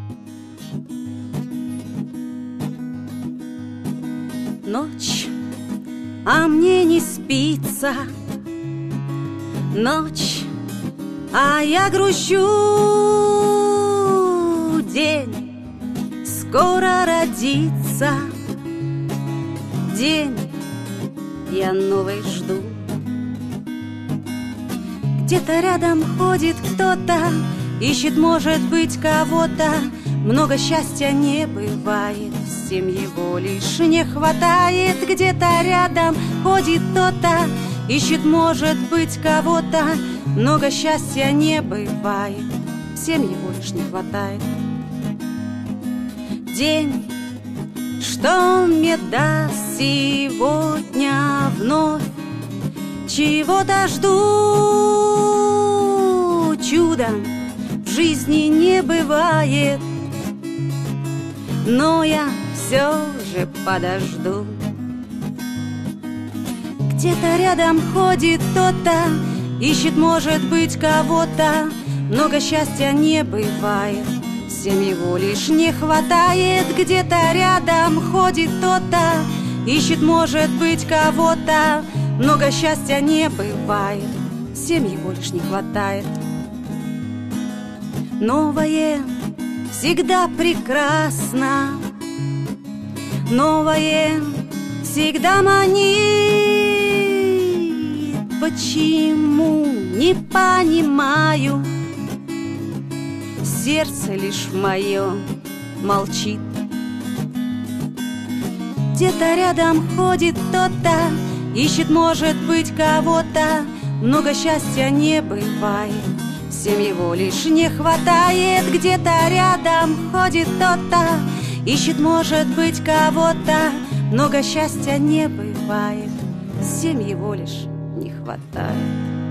Ночь, а мне не спится. Ночь, а я грущу. День скоро родится. День я новый жду. Где-то рядом ходит кто-то, ищет, может быть, кого-то. Много счастья не бывает, всем его лишь не хватает. Где-то рядом ходит кто-то, ищет, может быть, кого-то. Много счастья не бывает, всем его лишь не хватает. День, что он мне даст сегодня вновь, чего-то жду. Чуда в жизни не бывает, но я все же подожду. Где-то рядом ходит кто-то, ищет, может быть, кого-то. Много счастья не бывает, всем его лишь не хватает. Где-то рядом ходит кто-то, ищет, может быть, кого-то. Много счастья не бывает, всем его лишь не хватает. Новое всегда прекрасно, новое всегда манит. Почему, не понимаю, сердце лишь мое молчит. Где-то рядом ходит кто-то, ищет, может быть, кого-то. Много счастья не бывает, всем его лишь не хватает. Где-то рядом ходит кто-то, ищет, может быть, кого-то. Много счастья не бывает, всем его лишь не хватает.